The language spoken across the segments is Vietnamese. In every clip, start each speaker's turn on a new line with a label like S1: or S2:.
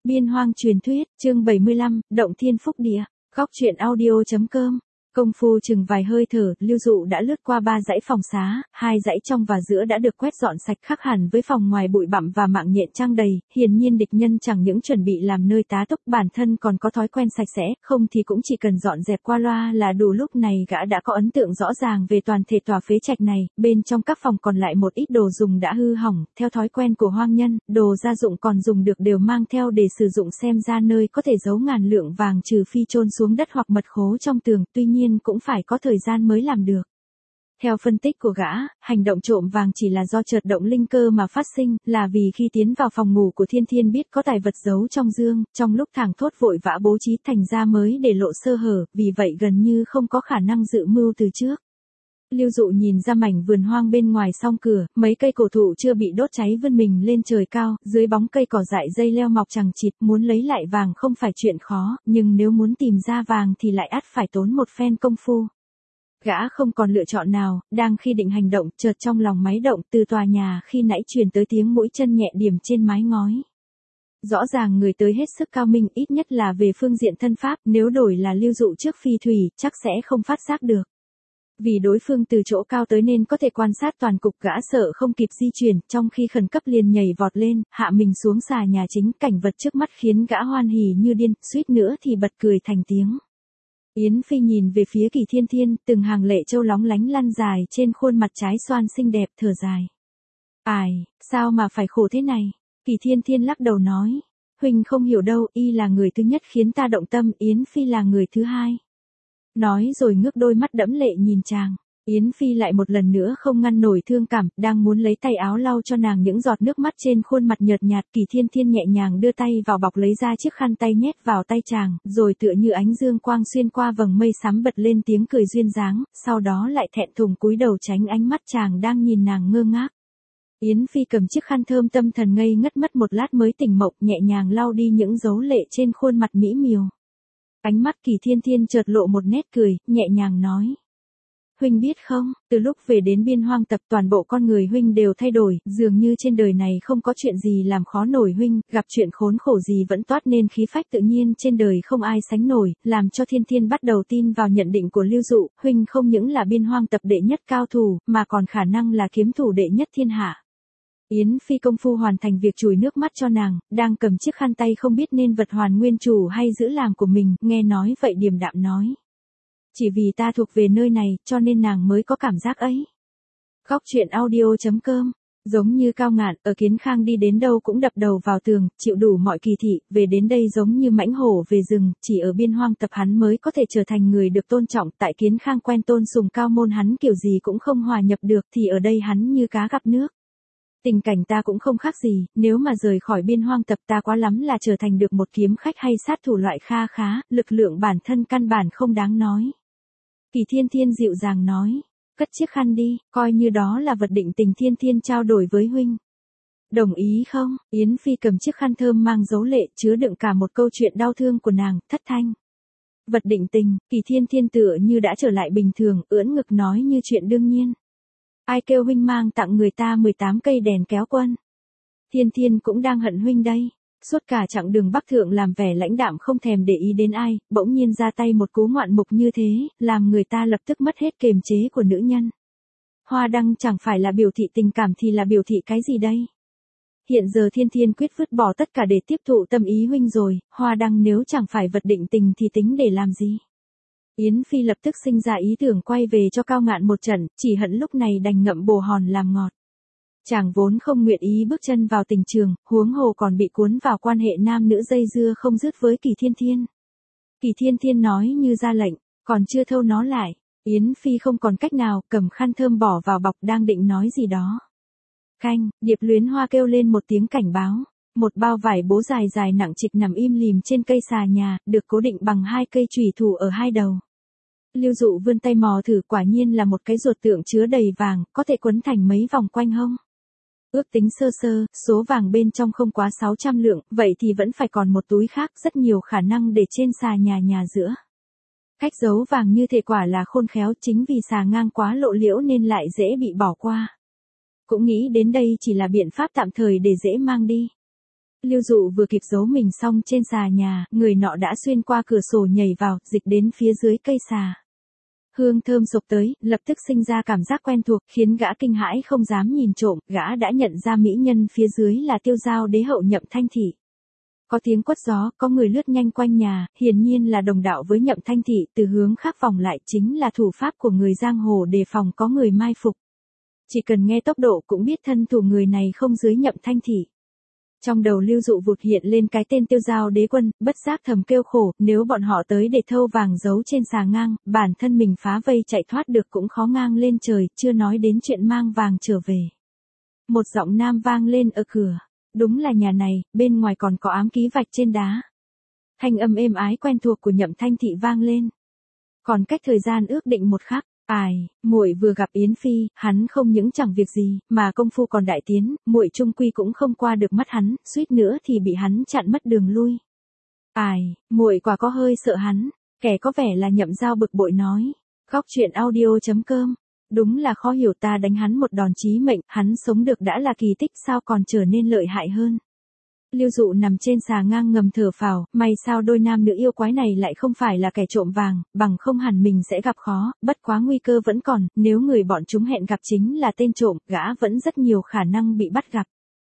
S1: Biên Hoang truyền thuyết, chương 75, Động Thiên Phúc Địa, Góc truyện audio.com. Công phu chừng vài hơi thở, Lưu Dụ đã lướt qua 3 dãy phòng xá, 2 dãy trong và giữa đã được quét dọn sạch, khác hẳn với phòng ngoài bụi bặm và mạng nhện trang đầy. Hiển nhiên địch nhân chẳng những chuẩn bị làm nơi tá túc, bản thân còn có thói quen sạch sẽ, không thì cũng chỉ cần dọn dẹp qua loa là đủ. Lúc này gã đã có ấn tượng rõ ràng về toàn thể tòa phế trạch này. Bên trong các phòng còn lại một ít đồ dùng đã hư hỏng, theo thói quen của hoang nhân, đồ gia dụng còn dùng được đều mang theo để sử dụng, xem ra nơi có thể giấu ngàn lượng vàng trừ phi chôn xuống đất hoặc mật khố trong tường, tuy nhiên cũng phải có thời gian mới làm được. Theo phân tích của gã, hành động trộm vàng chỉ là do chợt động linh cơ mà phát sinh, là vì khi tiến vào phòng ngủ của Thiên Thiên biết có tài vật giấu trong dương, trong lúc thảng thốt vội vã bố trí thành ra mới để lộ sơ hở, vì vậy gần như không có khả năng dự mưu từ trước. Lưu Dụ nhìn ra mảnh vườn hoang bên ngoài song cửa, mấy cây cổ thụ chưa bị đốt cháy vươn mình lên trời cao, dưới bóng cây cỏ dại dây leo mọc chằng chịt, muốn lấy lại vàng không phải chuyện khó, nhưng nếu muốn tìm ra vàng thì lại ắt phải tốn một phen công phu. Gã không còn lựa chọn nào, đang khi định hành động, chợt trong lòng máy động, từ tòa nhà khi nãy truyền tới tiếng mũi chân nhẹ điểm trên mái ngói. Rõ ràng người tới hết sức cao minh, ít nhất là về phương diện thân pháp, nếu đổi là Lưu Dụ trước phi thủy, chắc sẽ không phát giác được. Vì đối phương từ chỗ cao tới nên có thể quan sát toàn cục, gã sợ không kịp di chuyển, trong khi khẩn cấp liền nhảy vọt lên, hạ mình xuống xà nhà chính. Cảnh vật trước mắt khiến gã hoan hỉ như điên, suýt nữa thì bật cười thành tiếng. Yến Phi nhìn về phía Kỳ Thiên Thiên, từng hàng lệ châu lóng lánh lăn dài trên khuôn mặt trái xoan xinh đẹp, thở dài. Ai, sao mà phải khổ thế này? Kỳ Thiên Thiên lắc đầu nói. Huynh không hiểu đâu, y là người thứ nhất khiến ta động tâm, Yến Phi là người thứ hai. Nói rồi ngước đôi mắt đẫm lệ nhìn chàng. Yến Phi lại một lần nữa không ngăn nổi thương cảm, đang muốn lấy tay áo lau cho nàng những giọt nước mắt trên khuôn mặt nhợt nhạt. Kỳ Thiên Thiên nhẹ nhàng đưa tay vào bọc lấy ra chiếc khăn tay nhét vào tay chàng, rồi tựa như ánh dương quang xuyên qua vầng mây xám bật lên tiếng cười duyên dáng, sau đó lại thẹn thùng cúi đầu tránh ánh mắt chàng đang nhìn nàng ngơ ngác. Yến Phi cầm chiếc khăn thơm tâm thần ngây ngất mất một lát mới tỉnh mộng, nhẹ nhàng lau đi những dấu lệ trên khuôn mặt mỹ miều. Ánh mắt Kỳ Thiên Thiên chợt lộ một nét cười, nhẹ nhàng nói. Huynh biết không, từ lúc về đến Biên Hoang Tập toàn bộ con người huynh đều thay đổi, dường như trên đời này không có chuyện gì làm khó nổi huynh, gặp chuyện khốn khổ gì vẫn toát nên khí phách tự nhiên trên đời không ai sánh nổi, làm cho Thiên Thiên bắt đầu tin vào nhận định của Lưu Dụ, huynh không những là Biên Hoang Tập đệ nhất cao thủ, mà còn khả năng là kiếm thủ đệ nhất thiên hạ. Yến Phi công phu hoàn thành việc chùi nước mắt cho nàng, đang cầm chiếc khăn tay không biết nên vật hoàn nguyên chủ hay giữ làm của mình, nghe nói vậy điềm đạm nói. Chỉ vì ta thuộc về nơi này, cho nên nàng mới có cảm giác ấy. Góc truyện audio.com. Giống như Cao Ngạn, ở Kiến Khang đi đến đâu cũng đập đầu vào tường, chịu đủ mọi kỳ thị, về đến đây giống như mãnh hổ về rừng, chỉ ở Biên Hoang Tập hắn mới có thể trở thành người được tôn trọng, tại Kiến Khang quen tôn sùng cao môn hắn kiểu gì cũng không hòa nhập được, thì ở đây hắn như cá gặp nước. Tình cảnh ta cũng không khác gì, nếu mà rời khỏi Biên Hoang Tập ta quá lắm là trở thành được một kiếm khách hay sát thủ loại kha khá, lực lượng bản thân căn bản không đáng nói. Kỳ Thiên Thiên dịu dàng nói, cất chiếc khăn đi, coi như đó là vật định tình Thiên Thiên trao đổi với huynh. Đồng ý không? Yến Phi cầm chiếc khăn thơm mang dấu lệ chứa đựng cả một câu chuyện đau thương của nàng, thất thanh. Vật định tình, Kỳ Thiên Thiên tựa như đã trở lại bình thường, ưỡn ngực nói như chuyện đương nhiên. Ai kêu huynh mang tặng người ta 18 cây đèn kéo quân. Thiên Thiên cũng đang hận huynh đây. Suốt cả chặng đường Bắc Thượng làm vẻ lãnh đạm không thèm để ý đến ai, bỗng nhiên ra tay một cú ngoạn mục như thế, làm người ta lập tức mất hết kiềm chế của nữ nhân. Hoa đăng chẳng phải là biểu thị tình cảm thì là biểu thị cái gì đây? Hiện giờ Thiên Thiên quyết vứt bỏ tất cả để tiếp thụ tâm ý huynh rồi, hoa đăng nếu chẳng phải vật định tình thì tính để làm gì? Yến Phi lập tức sinh ra ý tưởng quay về cho Cao Ngạn một trận, chỉ hận lúc này đành ngậm bồ hòn làm ngọt. Chàng vốn không nguyện ý bước chân vào tình trường, huống hồ còn bị cuốn vào quan hệ nam nữ dây dưa không dứt với Kỳ Thiên Thiên. Kỳ Thiên Thiên nói như ra lệnh, còn chưa thâu nó lại. Yến Phi không còn cách nào, cầm khăn thơm bỏ vào bọc đang định nói gì đó. Khanh, Điệp Luyến Hoa kêu lên một tiếng cảnh báo. Một bao vải bố dài dài nặng trịch nằm im lìm trên cây xà nhà, được cố định bằng 2 cây chùy thủ ở hai đầu. Lưu Dụ vươn tay mò thử, quả nhiên là một cái ruột tượng chứa đầy vàng, có thể quấn thành mấy vòng quanh hông. Ước tính sơ sơ, số vàng bên trong không quá 600 lượng, vậy thì vẫn phải còn một túi khác, rất nhiều khả năng để trên xà nhà giữa. Cách giấu vàng như thể quả là khôn khéo, chính vì xà ngang quá lộ liễu nên lại dễ bị bỏ qua. Cũng nghĩ đến đây chỉ là biện pháp tạm thời để dễ mang đi. Lưu Dụ vừa kịp giấu mình xong trên xà nhà, người nọ đã xuyên qua cửa sổ nhảy vào, dịch đến phía dưới cây xà. Hương thơm sộc tới, lập tức sinh ra cảm giác quen thuộc, khiến gã kinh hãi không dám nhìn trộm, gã đã nhận ra mỹ nhân phía dưới là Tiêu Giao đế hậu Nhậm Thanh Thị. Có tiếng quất gió, có người lướt nhanh quanh nhà, hiển nhiên là đồng đạo với Nhậm Thanh Thị, từ hướng khác vòng lại chính là thủ pháp của người giang hồ đề phòng có người mai phục. Chỉ cần nghe tốc độ cũng biết thân thủ người này không dưới Nhậm Thanh Thị. Trong đầu Lưu Dụ vụt hiện lên cái tên Tiêu Giao đế quân, bất giác thầm kêu khổ, nếu bọn họ tới để thâu vàng giấu trên xà ngang, bản thân mình phá vây chạy thoát được cũng khó ngang lên trời, chưa nói đến chuyện mang vàng trở về. Một giọng nam vang lên ở cửa. Đúng là nhà này, bên ngoài còn có ám ký vạch trên đá. Thanh âm êm ái quen thuộc của Nhậm Thanh Thị vang lên. Còn cách thời gian ước định một khắc, muội vừa gặp Yến Phi, hắn không những chẳng việc gì, mà công phu còn đại tiến, muội trung quy cũng không qua được mắt hắn, suýt nữa thì bị hắn chặn mất đường lui. Muội quả có hơi sợ hắn, kẻ có vẻ là Nhậm Giao bực bội nói. Góc truyện audio.com. Đúng là khó hiểu, ta đánh hắn một đòn chí mệnh, hắn sống được đã là kỳ tích, sao còn trở nên lợi hại hơn. Lưu Dụ nằm trên xà ngang ngầm thở phào, may sao đôi nam nữ yêu quái này lại không phải là kẻ trộm vàng, bằng không hẳn mình sẽ gặp khó, bất quá nguy cơ vẫn còn, nếu người bọn chúng hẹn gặp chính là tên trộm, gã vẫn rất nhiều khả năng bị bắt gặp.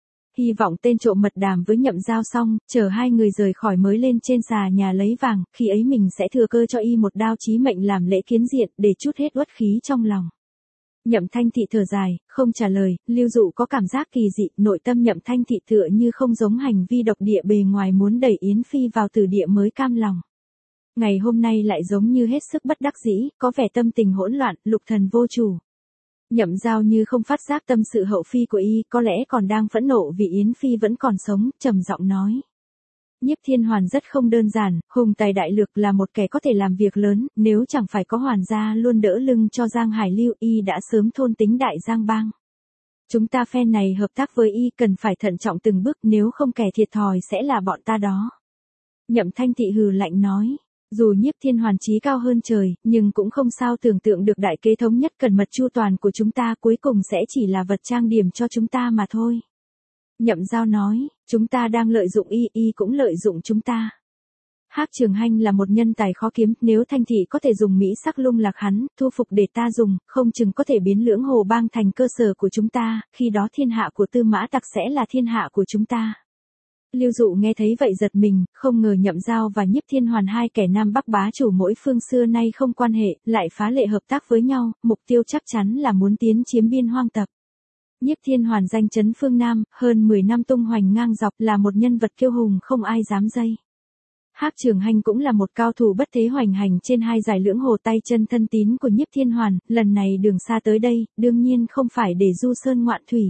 S1: Hy vọng tên trộm mật đàm với Nhậm Giao xong, chờ hai người rời khỏi mới lên trên xà nhà lấy vàng, khi ấy mình sẽ thừa cơ cho y một đao chí mệnh làm lễ kiến diện, để trút hết uất khí trong lòng. Nhậm Thanh Thị thở dài, không trả lời, Lưu Dụ có cảm giác kỳ dị, nội tâm Nhậm Thanh Thị tựa như không giống hành vi độc địa bề ngoài muốn đẩy Yến Phi vào tử địa mới cam lòng. Ngày hôm nay lại giống như hết sức bất đắc dĩ, có vẻ tâm tình hỗn loạn, lục thần vô chủ. Nhậm Giao như không phát giác tâm sự hậu phi của y, có lẽ còn đang phẫn nộ vì Yến Phi vẫn còn sống, trầm giọng nói. Nhiếp Thiên Hoàn rất không đơn giản, hùng tài đại lược, là một kẻ có thể làm việc lớn, nếu chẳng phải có Hoàn gia luôn đỡ lưng cho Giang Hải Lưu, y đã sớm thôn tính đại Giang Bang. Chúng ta phe này hợp tác với y cần phải thận trọng từng bước, nếu không kẻ thiệt thòi sẽ là bọn ta đó. Nhậm Thanh Thị hừ lạnh nói, dù Nhiếp Thiên Hoàn chí cao hơn trời, nhưng cũng không sao tưởng tượng được đại kế thống nhất cẩn mật chu toàn của chúng ta cuối cùng sẽ chỉ là vật trang điểm cho chúng ta mà thôi. Nhậm Giao nói, chúng ta đang lợi dụng y cũng lợi dụng chúng ta. Hắc Trường Hanh là một nhân tài khó kiếm, nếu Thanh Thị có thể dùng mỹ sắc lung lạc hắn, thu phục để ta dùng, không chừng có thể biến Lưỡng Hồ Bang thành cơ sở của chúng ta, khi đó thiên hạ của Tư Mã Tặc sẽ là thiên hạ của chúng ta. Lưu Dụ nghe thấy vậy giật mình, không ngờ Nhậm Giao và Nhiếp Thiên Hoàn hai kẻ Nam Bắc bá chủ mỗi phương xưa nay không quan hệ, lại phá lệ hợp tác với nhau, mục tiêu chắc chắn là muốn tiến chiếm Biên Hoang Tập. Nhiếp Thiên Hoàn danh chấn phương Nam, hơn 10 năm tung hoành ngang dọc, là một nhân vật kiêu hùng không ai dám dây. Hắc Trường Hanh cũng là một cao thủ bất thế hoành hành trên hai giải Lưỡng Hồ, tay chân thân tín của Nhiếp Thiên Hoàn, lần này đường xa tới đây, đương nhiên không phải để du sơn ngoạn thủy.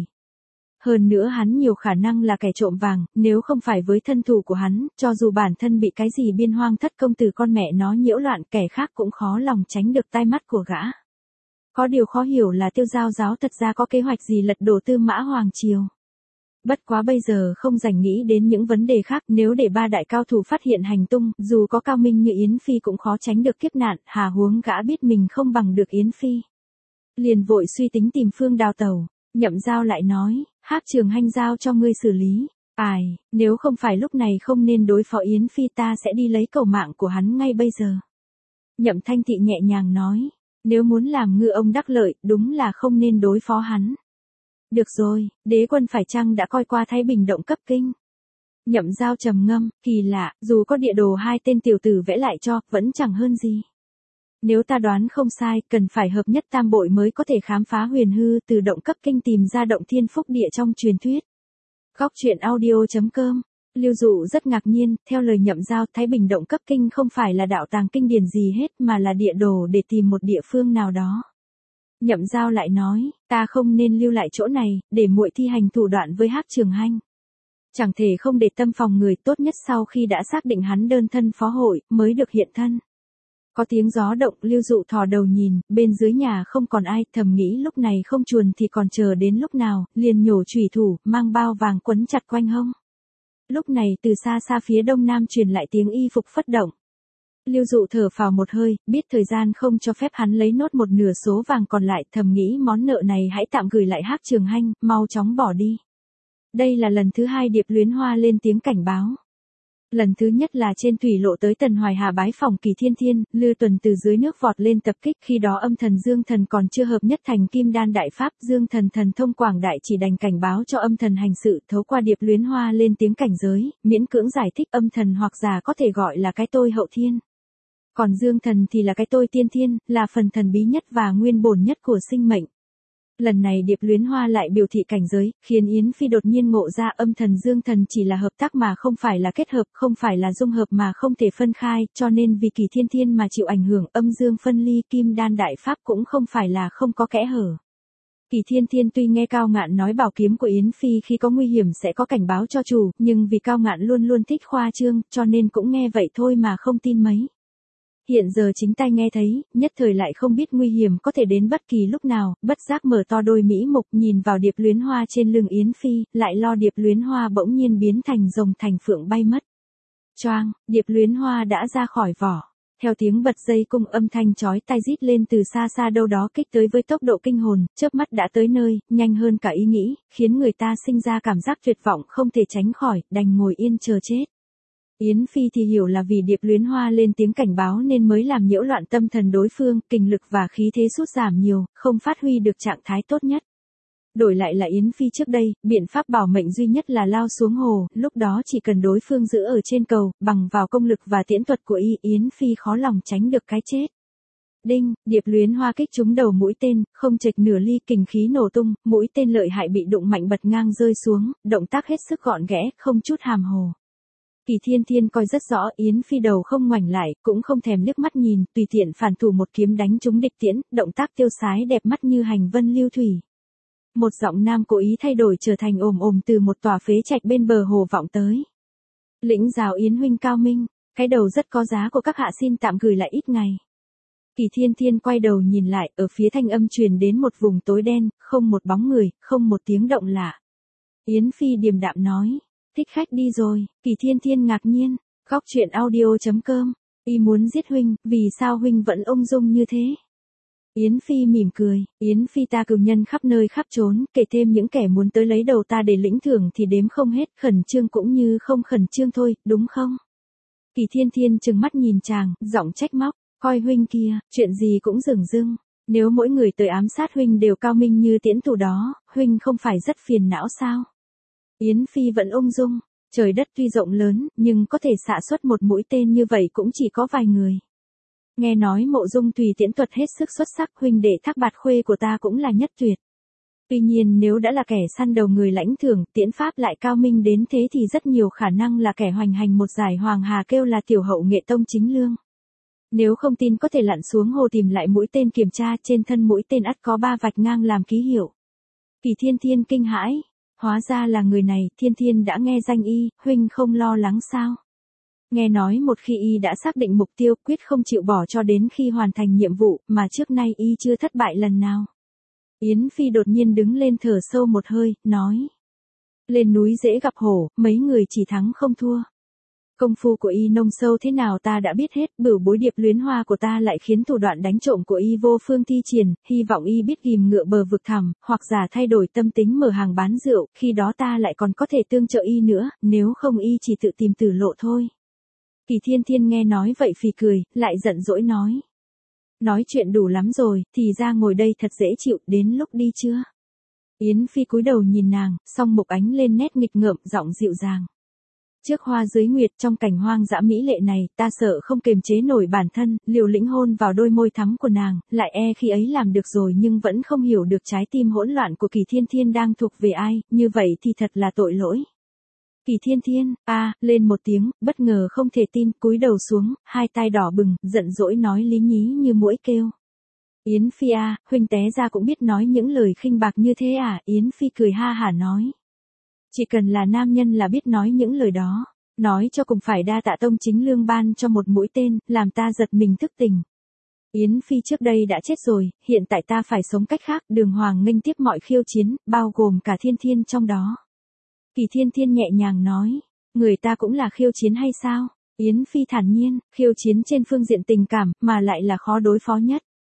S1: Hơn nữa hắn nhiều khả năng là kẻ trộm vàng, nếu không phải với thân thủ của hắn, cho dù bản thân bị cái gì Biên Hoang thất công tử con mẹ nó nhiễu loạn, kẻ khác cũng khó lòng tránh được tai mắt của gã. Có điều khó hiểu là Tiêu Giao giáo thật ra có kế hoạch gì lật đổ Tư Mã Hoàng triều. Bất quá bây giờ không rảnh nghĩ đến những vấn đề khác, nếu để ba đại cao thủ phát hiện hành tung, dù có cao minh như Yến Phi cũng khó tránh được kiếp nạn, hà huống gã biết mình không bằng được Yến Phi. Liền vội suy tính tìm phương đào tẩu. Nhậm Giao lại nói, Hắc Trường Hanh giao cho ngươi xử lý. Nếu không phải lúc này không nên đối phó Yến Phi, ta sẽ đi lấy cẩu mạng của hắn ngay bây giờ. Nhậm Thanh Thị nhẹ nhàng nói, nếu muốn làm ngư ông đắc lợi, đúng là không nên đối phó hắn. Được rồi, đế quân phải chăng đã coi qua Thái Bình động cấp kinh? Nhậm Giao trầm ngâm, kỳ lạ, dù có địa đồ hai tên tiểu tử vẽ lại cho, vẫn chẳng hơn gì. Nếu ta đoán không sai, cần phải hợp nhất tam bội mới có thể khám phá huyền hư, từ động cấp kinh tìm ra động thiên phúc địa trong truyền thuyết. Góc truyện audio.com. Lưu Dụ rất ngạc nhiên, theo lời Nhậm Giao, Thái Bình động cấp kinh không phải là đạo tàng kinh điển gì hết mà là địa đồ để tìm một địa phương nào đó. Nhậm Giao lại nói, ta không nên lưu lại chỗ này, để muội thi hành thủ đoạn với Hắc Trường Hanh. Chẳng thể không để tâm phòng người, tốt nhất sau khi đã xác định hắn đơn thân phó hội, mới được hiện thân. Có tiếng gió động, Lưu Dụ thò đầu nhìn, bên dưới nhà không còn ai, thầm nghĩ lúc này không chuồn thì còn chờ đến lúc nào, liền nhổ chủy thủ, mang bao vàng quấn chặt quanh hông. Lúc này từ xa xa phía đông nam truyền lại tiếng y phục phất động. Lưu Dụ thở phào một hơi, biết thời gian không cho phép hắn lấy nốt một nửa số vàng còn lại, thầm nghĩ món nợ này hãy tạm gửi lại Hắc Trường Hanh, mau chóng bỏ đi. Đây là lần thứ 2 Điệp Luyến Hoa lên tiếng cảnh báo. Lần thứ nhất là trên thủy lộ tới Tần Hoài Hà bái phòng Kỳ Thiên Thiên, Lư Tuần từ dưới nước vọt lên tập kích, khi đó âm thần Dương Thần còn chưa hợp nhất thành Kim Đan đại pháp, Dương Thần thần thông quảng đại chỉ đành cảnh báo cho âm thần hành sự, thấu qua Điệp Luyến Hoa lên tiếng cảnh giới, miễn cưỡng giải thích âm thần hoặc giả có thể gọi là cái tôi hậu thiên. Còn Dương Thần thì là cái tôi tiên thiên, là phần thần bí nhất và nguyên bổn nhất của sinh mệnh. Lần này Điệp Luyến Hoa lại biểu thị cảnh giới, khiến Yến Phi đột nhiên ngộ ra âm thần Dương Thần chỉ là hợp tác mà không phải là kết hợp, không phải là dung hợp mà không thể phân khai, cho nên vì Kỳ Thiên Thiên mà chịu ảnh hưởng, âm dương phân ly, Kim Đan đại pháp cũng không phải là không có kẽ hở. Kỳ Thiên Thiên tuy nghe Cao Ngạn nói bảo kiếm của Yến Phi khi có nguy hiểm sẽ có cảnh báo cho chủ, nhưng vì Cao Ngạn luôn luôn thích khoa trương, cho nên cũng nghe vậy thôi mà không tin mấy. Hiện giờ chính tai nghe thấy, nhất thời lại không biết nguy hiểm có thể đến bất kỳ lúc nào, bất giác mở to đôi mỹ mục nhìn vào Điệp Luyến Hoa trên lưng Yến Phi, lại lo Điệp Luyến Hoa bỗng nhiên biến thành rồng thành phượng bay mất. Choang, Điệp Luyến Hoa đã ra khỏi vỏ. Theo tiếng bật dây cung âm thanh chói tai rít lên từ xa xa đâu đó kích tới với tốc độ kinh hồn, chớp mắt đã tới nơi, nhanh hơn cả ý nghĩ, khiến người ta sinh ra cảm giác tuyệt vọng không thể tránh khỏi, đành ngồi yên chờ chết. Yến Phi thì hiểu là vì Điệp Luyến Hoa lên tiếng cảnh báo nên mới làm nhiễu loạn tâm thần đối phương, kinh lực và khí thế sút giảm nhiều, không phát huy được trạng thái tốt nhất. Đổi lại là Yến Phi trước đây, biện pháp bảo mệnh duy nhất là lao xuống hồ, lúc đó chỉ cần đối phương giữ ở trên cầu, bằng vào công lực và tiễn thuật của Yến Phi khó lòng tránh được cái chết. Đinh, Điệp Luyến Hoa kích trúng đầu mũi tên, không chệch nửa ly, kình khí nổ tung, mũi tên lợi hại bị đụng mạnh bật ngang rơi xuống, động tác hết sức gọn ghẽ, không chút hàm hồ. Kỳ Thiên Thiên coi rất rõ, Yến Phi đầu không ngoảnh lại, cũng không thèm liếc mắt nhìn, tùy tiện phản thủ một kiếm đánh trúng địch tiễn, động tác tiêu sái đẹp mắt như hành vân lưu thủy. Một giọng nam cố ý thay đổi trở thành ồm ồm từ một tòa phế trạch bên bờ hồ vọng tới. Lĩnh giáo Yến huynh cao minh, cái đầu rất có giá của các hạ xin tạm gửi lại ít ngày. Kỳ Thiên Thiên quay đầu nhìn lại, ở phía thanh âm truyền đến một vùng tối đen, không một bóng người, không một tiếng động lạ. Yến Phi điềm đạm nói. Thích khách đi rồi, Kỳ Thiên Thiên ngạc nhiên, góc truyện audio.com, y muốn giết huynh, vì sao huynh vẫn ung dung như thế? Yến Phi mỉm cười, Yến Phi ta cừu nhân khắp nơi khắp trốn, kể thêm những kẻ muốn tới lấy đầu ta để lĩnh thưởng thì đếm không hết, khẩn trương cũng như không khẩn trương thôi, đúng không? Kỳ Thiên Thiên trừng mắt nhìn chàng, giọng trách móc, coi huynh kia, chuyện gì cũng dửng dưng, nếu mỗi người tới ám sát huynh đều cao minh như tiễn thủ đó, huynh không phải rất phiền não sao? Yến Phi vẫn ung dung, trời đất tuy rộng lớn, nhưng có thể xạ xuất một mũi tên như vậy cũng chỉ có vài người. Nghe nói Mộ Dung Tùy tiễn thuật hết sức xuất sắc, huynh đệ Thác Bạt Khuê của ta cũng là nhất tuyệt. Tuy nhiên nếu đã là kẻ săn đầu người lãnh thưởng, tiễn pháp lại cao minh đến thế thì rất nhiều khả năng là kẻ hoành hành một giải Hoàng Hà kêu là tiểu hậu nghệ tông chính lương. Nếu không tin có thể lặn xuống hồ tìm lại mũi tên kiểm tra, trên thân mũi tên ắt có 3 vạch ngang làm ký hiệu. Kỳ Thiên Thiên kinh hãi. Hóa ra là người này, Thiên Thiên đã nghe danh y, huynh không lo lắng sao? Nghe nói một khi y đã xác định mục tiêu, quyết không chịu bỏ cho đến khi hoàn thành nhiệm vụ, mà trước nay y chưa thất bại lần nào. Yến Phi đột nhiên đứng lên thở sâu một hơi, nói. Lên núi dễ gặp hổ, mấy người chỉ thắng không thua. Công phu của y nông sâu thế nào ta đã biết hết, bửu bối Điệp Luyến Hoa của ta lại khiến thủ đoạn đánh trộm của y vô phương thi triển, hy vọng y biết ghim ngựa bờ vực thẳm, hoặc giả thay đổi tâm tính mở hàng bán rượu, khi đó ta lại còn có thể tương trợ y nữa, nếu không y chỉ tự tìm tử lộ thôi. Kỳ Thiên Thiên nghe nói vậy phì cười, lại giận dỗi nói. Nói chuyện đủ lắm rồi, thì ra ngồi đây thật dễ chịu, đến lúc đi chưa? Yến Phi cúi đầu nhìn nàng, song mục ánh lên nét nghịch ngợm, giọng dịu dàng. Trước hoa dưới nguyệt trong cảnh hoang dã mỹ lệ này, ta sợ không kiềm chế nổi bản thân, liều lĩnh hôn vào đôi môi thắm của nàng, lại khi ấy làm được rồi nhưng vẫn không hiểu được trái tim hỗn loạn của Kỳ Thiên Thiên đang thuộc về ai, như vậy thì thật là tội lỗi. Kỳ Thiên Thiên, lên một tiếng, bất ngờ không thể tin, cúi đầu xuống, hai tay đỏ bừng, giận dỗi nói lý nhí như muỗi kêu. Yến Phi huynh té ra cũng biết nói những lời khinh bạc như thế à? Yến Phi cười ha hả nói. Chỉ cần là nam nhân là biết nói những lời đó, nói cho cùng phải đa tạ tông chính lương ban cho một mũi tên, làm ta giật mình thức tỉnh. Yến Phi trước đây đã chết rồi, hiện tại ta phải sống cách khác, Đường Hoàng nghênh tiếp mọi khiêu chiến, bao gồm cả Thiên Thiên trong đó. Kỳ Thiên Thiên nhẹ nhàng nói, người ta cũng là khiêu chiến hay sao? Yến Phi thản nhiên, khiêu chiến trên phương diện tình cảm, mà lại là khó đối phó nhất.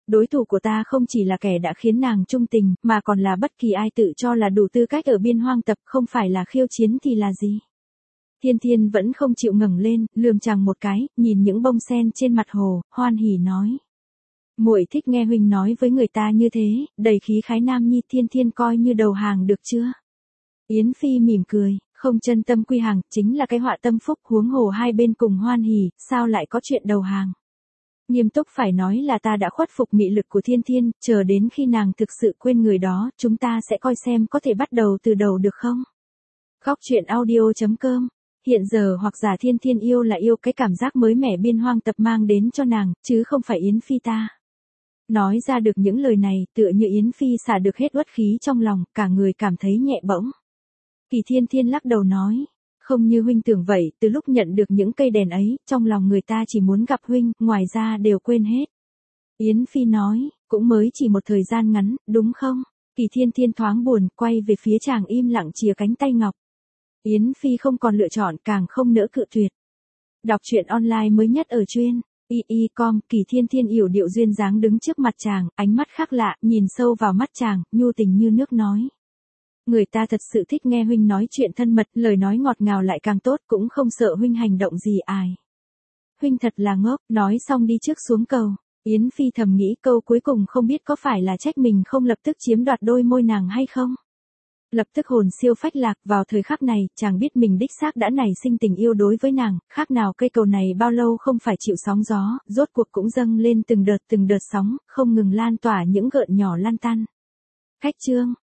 S1: Đối thủ của ta không chỉ là kẻ đã khiến nàng trung tình, mà còn là bất kỳ ai tự cho là đủ tư cách ở biên hoang tập, không phải là khiêu chiến thì là gì. Thiên Thiên vẫn không chịu ngẩng lên, lườm chàng một cái, nhìn những bông sen trên mặt hồ, hoan hỉ nói. Muội thích nghe huynh nói với người ta như thế, đầy khí khái nam nhi. Thiên Thiên coi như đầu hàng được chưa? Yến Phi mỉm cười, không chân tâm quy hàng, chính là cái họa tâm phúc, huống hồ hai bên cùng hoan hỉ, sao lại có chuyện đầu hàng. Nghiêm túc phải nói là ta đã khuất phục mị lực của Thiên Thiên, chờ đến khi nàng thực sự quên người đó, chúng ta sẽ coi xem có thể bắt đầu từ đầu được không? Góc truyện audio.com. Hiện giờ hoặc giả Thiên Thiên yêu là yêu cái cảm giác mới mẻ biên hoang tập mang đến cho nàng, chứ không phải Yến Phi ta. Nói ra được những lời này, tựa như Yến Phi xả được hết uất khí trong lòng, cả người cảm thấy nhẹ bỗng. Kỳ Thiên Thiên lắc đầu nói, không như huynh tưởng vậy, từ lúc nhận được những cây đèn ấy, trong lòng người ta chỉ muốn gặp huynh, ngoài ra đều quên hết. Yến Phi nói, cũng mới chỉ một thời gian ngắn, đúng không? Kỳ Thiên Thiên thoáng buồn, quay về phía chàng im lặng chìa cánh tay ngọc. Yến Phi không còn lựa chọn, càng không nỡ cự tuyệt. Đọc truyện online mới nhất ở truyện y.com. Kỳ Thiên Thiên yểu điệu duyên dáng đứng trước mặt chàng, ánh mắt khác lạ, nhìn sâu vào mắt chàng, nhu tình như nước nói. Người ta thật sự thích nghe huynh nói chuyện thân mật, lời nói ngọt ngào lại càng tốt, cũng không sợ huynh hành động gì ai. Huynh thật là ngốc, nói xong đi trước xuống cầu. Yến Phi thầm nghĩ câu cuối cùng không biết có phải là trách mình không lập tức chiếm đoạt đôi môi nàng hay không. Lập tức hồn siêu phách lạc, vào thời khắc này, chàng biết mình đích xác đã nảy sinh tình yêu đối với nàng, khác nào cây cầu này bao lâu không phải chịu sóng gió, rốt cuộc cũng dâng lên từng đợt sóng, không ngừng lan tỏa những gợn nhỏ lan tăn. Khách chương.